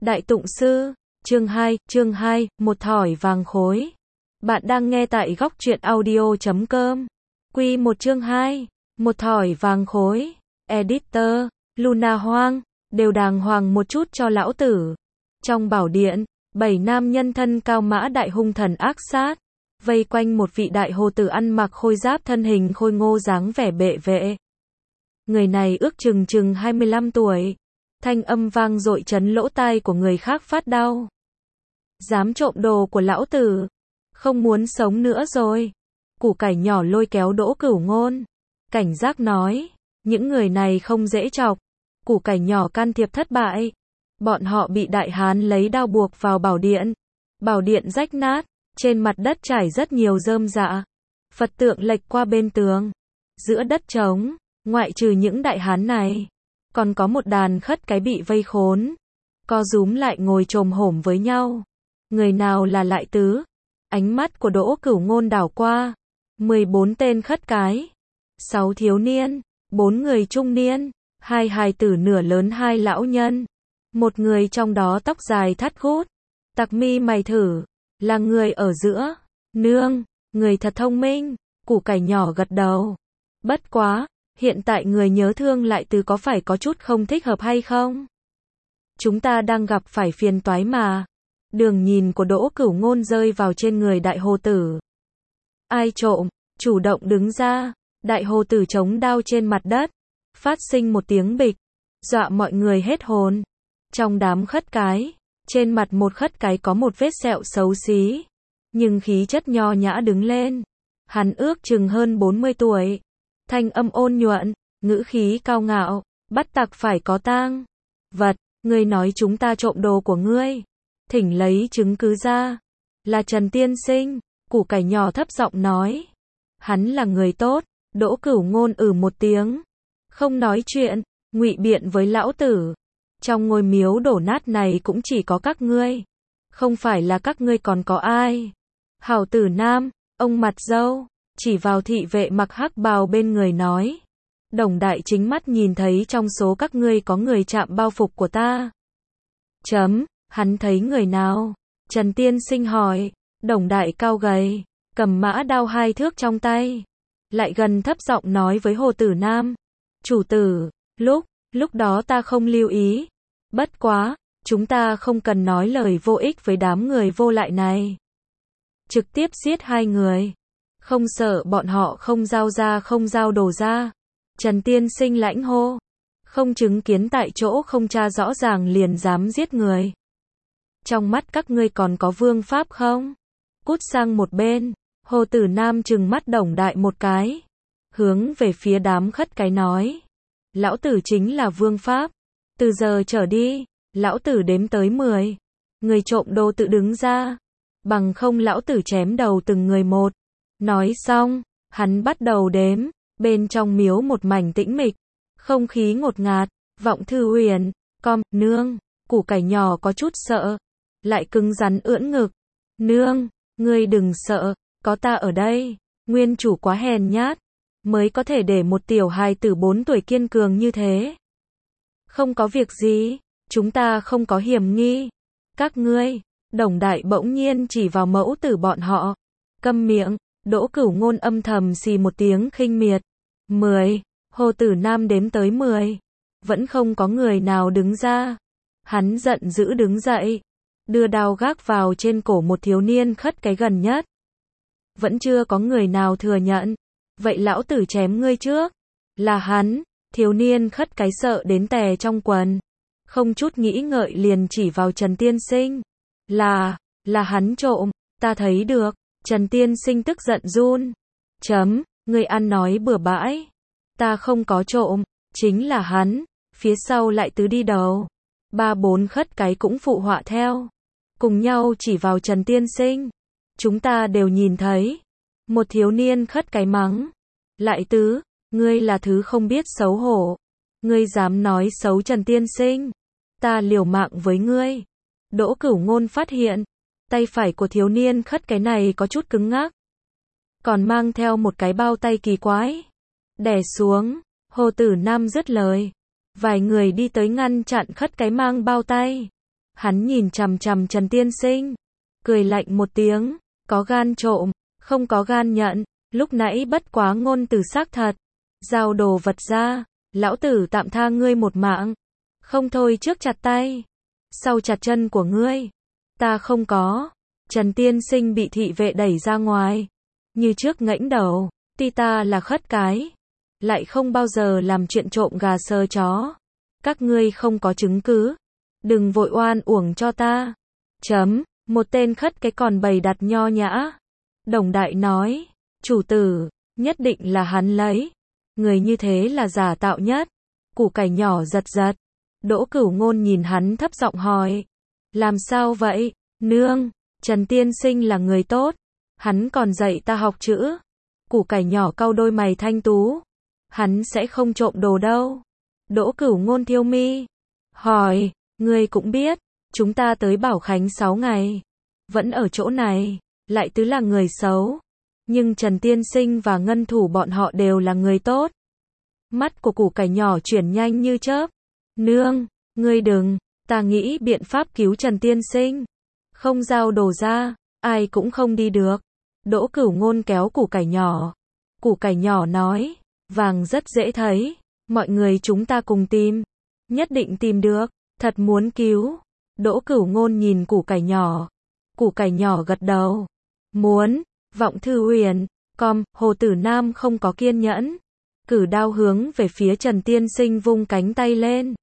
Đại Tụng Sư, chương 2, một thỏi vàng khối. Bạn đang nghe tại góc truyện audio.com. Quy 1 chương 2, một thỏi vàng khối. Editor, Luna Hoang, đều đàng hoàng một chút cho lão tử. Trong bảo điện, 7 nam nhân thân cao mã đại hung thần ác sát, vây quanh một vị đại hồ tử ăn mặc khôi giáp thân hình khôi ngô dáng vẻ bệ vệ. Người này ước chừng 25 tuổi. Thanh âm vang dội chấn lỗ tai của người khác phát đau. Dám trộm đồ của lão tử, không muốn sống nữa rồi. Củ cải nhỏ lôi kéo Đỗ Cửu Ngôn, cảnh giác nói, những người này không dễ chọc. Củ cải nhỏ can thiệp thất bại, bọn họ bị đại hán lấy đao buộc vào bảo điện. Bảo điện rách nát, trên mặt đất trải rất nhiều rơm rạ. Phật tượng lệch qua bên tường, giữa đất trống, ngoại trừ những đại hán này, còn có một đàn khất cái bị vây khốn, co rúm lại ngồi chồm hổm với nhau. Người nào là Lại Tứ? Ánh mắt của Đỗ Cửu Ngôn đảo qua, 14 tên khất cái, 6 thiếu niên, 4 người trung niên, 2 hài tử nửa lớn, 2 lão nhân. Một người trong đó tóc dài thắt gút, tặc mi mày thử, là người ở giữa. Nương, người thật thông minh. Củ cải nhỏ gật đầu. Bất quá, hiện tại người nhớ thương Lại Tứ có phải có chút không thích hợp hay không? Chúng ta đang gặp phải phiền toái mà. Đường nhìn của Đỗ Cửu Ngôn rơi vào trên người đại hồ tử. Ai trộm? Chủ động đứng ra. Đại hồ tử chống đao trên mặt đất, phát sinh một tiếng bịch, dọa mọi người hết hồn. Trong đám khất cái, trên mặt một khất cái có một vết sẹo xấu xí, nhưng khí chất nho nhã đứng lên. Hắn ước chừng hơn 40 tuổi. Thanh âm ôn nhuận, ngữ khí cao ngạo, bắt tặc phải có tang vật. Ngươi nói chúng ta trộm đồ của ngươi, thỉnh lấy chứng cứ ra. Là Trần Tiên Sinh. Củ cải nhỏ thấp giọng nói. Hắn là người tốt. Đỗ Cửu Ngôn một tiếng, không nói chuyện, ngụy biện với lão tử. Trong ngôi miếu đổ nát này cũng chỉ có các ngươi, không phải là các ngươi còn có ai? Hảo Tử Nam, ông mặt dâu, chỉ vào thị vệ mặc hắc bào bên người nói. Đồng đại chính mắt nhìn thấy trong số các ngươi có người chạm bao phục của ta. Hắn thấy người nào? Trần Tiên Sinh hỏi. Đồng đại cao gầy, cầm mã đao 2 thước trong tay, lại gần thấp giọng nói với Hồ Tử Nam. Chủ tử, lúc đó ta không lưu ý. Bất quá, chúng ta không cần nói lời vô ích với đám người vô lại này. Trực tiếp giết 2 người. Không sợ bọn họ không giao đồ ra. Trần Tiên Sinh lãnh hô. Không chứng kiến tại chỗ, không tra rõ ràng liền dám giết người. Trong mắt các ngươi còn có vương pháp không? Cút sang một bên. Hồ Tử Nam trừng mắt Đồng đại một cái, hướng về phía đám khất cái nói. Lão tử chính là vương pháp. Từ giờ trở đi, lão tử đếm tới 10. Người trộm đồ tự đứng ra, bằng không lão tử chém đầu từng người một. Nói xong, hắn bắt đầu đếm. Bên trong miếu một mảnh tĩnh mịch, không khí ngột ngạt. Vọng Thư Huyền, nương. Củ cải nhỏ có chút sợ, lại cứng rắn ưỡn ngực. Nương, ngươi đừng sợ, có ta ở đây. Nguyên chủ quá hèn nhát, mới có thể để một tiểu hài tử 4 tuổi kiên cường như thế. Không có việc gì, chúng ta không có hiểm nghi. Các ngươi, Đồng đại bỗng nhiên chỉ vào mẫu tử bọn họ. Câm miệng. Đỗ Cửu Ngôn âm thầm xì một tiếng khinh miệt. 10. Hồ Tử Nam đếm tới 10. Vẫn không có người nào đứng ra. Hắn giận dữ đứng dậy, đưa đao gác vào trên cổ một thiếu niên khất cái gần nhất. Vẫn chưa có người nào thừa nhận. Vậy lão tử chém ngươi trước. Là hắn. Thiếu niên khất cái sợ đến tè trong quần, không chút nghĩ ngợi liền chỉ vào Trần Tiên Sinh. Là hắn trộm, ta thấy được. Trần Tiên Sinh tức giận run. Ngươi ăn nói bừa bãi. Ta không có trộm, chính là hắn. Phía sau Lại Tứ đi đầu. 3-4 khất cái cũng phụ họa theo, cùng nhau chỉ vào Trần Tiên Sinh. Chúng ta đều nhìn thấy. Một thiếu niên khất cái mắng. Lại Tứ, ngươi là thứ không biết xấu hổ. Ngươi dám nói xấu Trần Tiên Sinh, ta liều mạng với ngươi. Đỗ Cửu Ngôn phát hiện, tay phải của thiếu niên khất cái này có chút cứng ngắc, còn mang theo một cái bao tay kỳ quái. Đè xuống. Hồ Tử Nam dứt lời, vài người đi tới ngăn chặn khất cái mang bao tay. Hắn nhìn chằm chằm Trần Tiên Sinh, cười lạnh một tiếng, có gan trộm, không có gan nhận, lúc nãy bất quá ngôn từ xác thật. Giao đồ vật ra, lão tử tạm tha ngươi một mạng. Không thôi trước chặt tay, sau chặt chân của ngươi. Ta không có. Trần Tiên Sinh bị thị vệ đẩy ra ngoài. Như trước ngẩng đầu, ti ta là khất cái. Lại không bao giờ làm chuyện trộm gà sờ chó. Các ngươi không có chứng cứ. Đừng vội oan uổng cho ta. Một tên khất cái còn bày đặt nho nhã. Đồng Đại nói, chủ tử, nhất định là hắn lấy. Người như thế là giả tạo nhất. Củ cải nhỏ giật giật. Đỗ Cửu Ngôn nhìn hắn thấp giọng hỏi. Làm sao vậy, nương? Trần Tiên Sinh là người tốt. Hắn còn dạy ta học chữ. Củ cải nhỏ cau đôi mày thanh tú. Hắn sẽ không trộm đồ đâu. Đỗ Cửu Ngôn thiêu mi. Hỏi, ngươi cũng biết, chúng ta tới Bảo Khánh 6 ngày. Vẫn ở chỗ này, lại tứ là người xấu. Nhưng Trần Tiên Sinh và Ngân Thủ bọn họ đều là người tốt. Mắt của củ cải nhỏ chuyển nhanh như chớp. Nương, ngươi đừng, ta nghĩ biện pháp cứu Trần Tiên Sinh. Không giao đồ ra, ai cũng không đi được. Đỗ Cửu Ngôn kéo củ cải nhỏ. Củ cải nhỏ nói, vàng rất dễ thấy. Mọi người chúng ta cùng tìm. Nhất định tìm được, thật muốn cứu. Đỗ Cửu Ngôn nhìn củ cải nhỏ. Củ cải nhỏ gật đầu. Muốn, Vọng Thư Huyền, Hồ Tử Nam không có kiên nhẫn. Cử đao hướng về phía Trần Tiên Sinh vung cánh tay lên.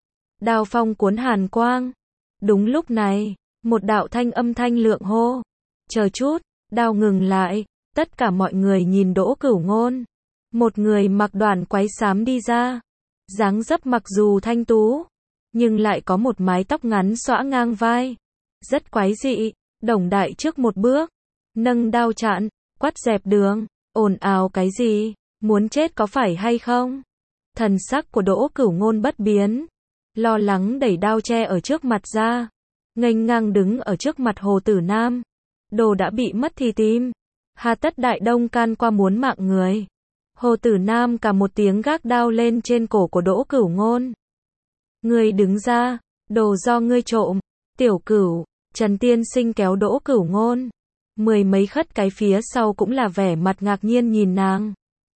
Đao phong cuốn hàn quang. Đúng lúc này, một đạo thanh âm thanh lượng hô. Chờ chút, đao ngừng lại, tất cả mọi người nhìn Đỗ Cửu Ngôn. Một người mặc đoàn quái xám đi ra. Dáng dấp mặc dù thanh tú, nhưng lại có một mái tóc ngắn xõa ngang vai. Rất quái dị, Đồng Đại trước một bước, nâng đao chặn, quát dẹp đường, ồn ào cái gì, muốn chết có phải hay không? Thần sắc của Đỗ Cửu Ngôn bất biến, lo lắng đẩy đao che ở trước mặt ra, nghênh ngang đứng ở trước mặt Hồ Tử Nam. Đồ đã bị mất thì tìm, hà tất đại đông can qua muốn mạng người. Hồ Tử Nam cả một tiếng gác đao lên trên cổ của Đỗ Cửu Ngôn. Ngươi đứng ra, đồ do ngươi trộm. Tiểu Cửu, Trần Tiên Sinh kéo Đỗ Cửu Ngôn. Mười mấy khất cái phía sau cũng là vẻ mặt ngạc nhiên nhìn nàng.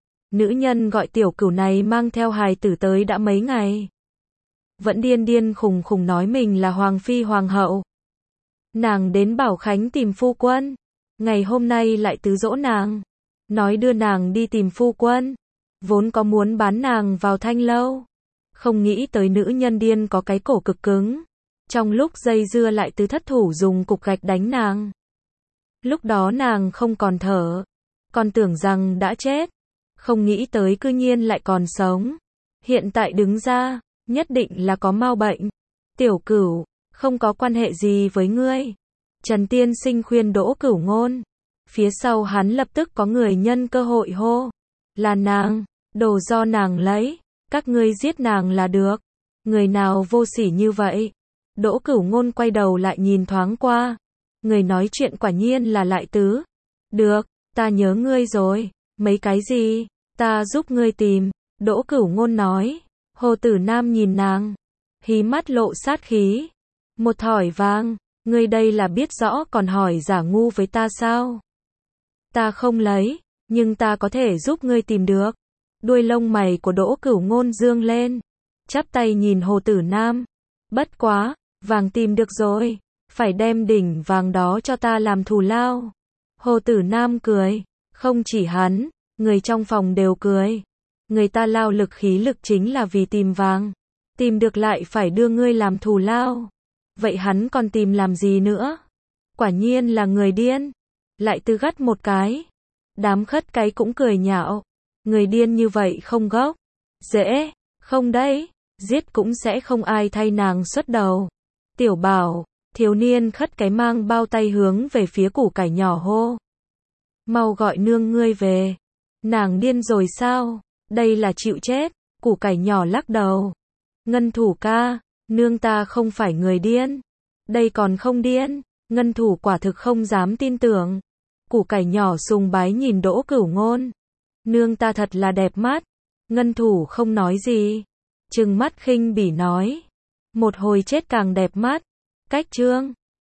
Nữ nhân gọi Tiểu Cửu này mang theo hài tử tới đã mấy ngày. Vẫn điên điên khùng khùng nói mình là Hoàng Phi Hoàng hậu. Nàng đến Bảo Khánh tìm phu quân. Ngày hôm nay lại tứ dỗ nàng. Nói đưa nàng đi tìm phu quân. Vốn có muốn bán nàng vào thanh lâu. Không nghĩ tới nữ nhân điên có cái cổ cực cứng. Trong lúc dây dưa lại tứ thất thủ dùng cục gạch đánh nàng. Lúc đó nàng không còn thở. Còn tưởng rằng đã chết. Không nghĩ tới cư nhiên lại còn sống. Hiện tại đứng ra, nhất định là có mau bệnh. Tiểu Cửu, không có quan hệ gì với ngươi. Trần Tiên Sinh khuyên Đỗ Cửu Ngôn. Phía sau hắn lập tức có người nhân cơ hội hô. Là nàng, đồ do nàng lấy. Các ngươi giết nàng là được. Người nào vô sỉ như vậy? Đỗ Cửu Ngôn quay đầu lại nhìn thoáng qua. Người nói chuyện quả nhiên là Lại Tứ. Được, ta nhớ ngươi rồi. Mấy cái gì? Ta giúp ngươi tìm. Đỗ Cửu Ngôn nói. Hồ Tử Nam nhìn nàng. Hí mắt lộ sát khí. Một thỏi vàng. Ngươi đây là biết rõ còn hỏi giả ngu với ta sao? Ta không lấy, nhưng ta có thể giúp ngươi tìm được. Đuôi lông mày của Đỗ Cửu Ngôn dương lên. Chắp tay nhìn Hồ Tử Nam. Bất quá, vàng tìm được rồi. Phải đem đỉnh vàng đó cho ta làm thù lao. Hồ Tử Nam cười. Không chỉ hắn, người trong phòng đều cười. Người ta lao lực khí lực chính là vì tìm vàng. Tìm được lại phải đưa ngươi làm thù lao. Vậy hắn còn tìm làm gì nữa? Quả nhiên là người điên. Lại Tư gắt một cái. Đám khất cái cũng cười nhạo. Người điên như vậy không gốc. Dễ, không đấy. Giết cũng sẽ không ai thay nàng xuất đầu. Tiểu Bảo, thiếu niên khất cái mang bao tay hướng về phía củ cải nhỏ hô. Mau gọi nương ngươi về. Nàng điên rồi sao? Đây là chịu chết. Củ cải nhỏ lắc đầu. Ngân Thủ ca, nương ta không phải người điên. Đây còn không điên. Ngân Thủ quả thực không dám tin tưởng. Củ cải nhỏ sùng bái nhìn Đỗ Cửu Ngôn. Nương ta thật là đẹp mắt. Ngân Thủ không nói gì. Trừng mắt khinh bỉ nói. Một hồi chết càng đẹp mắt. Cách chương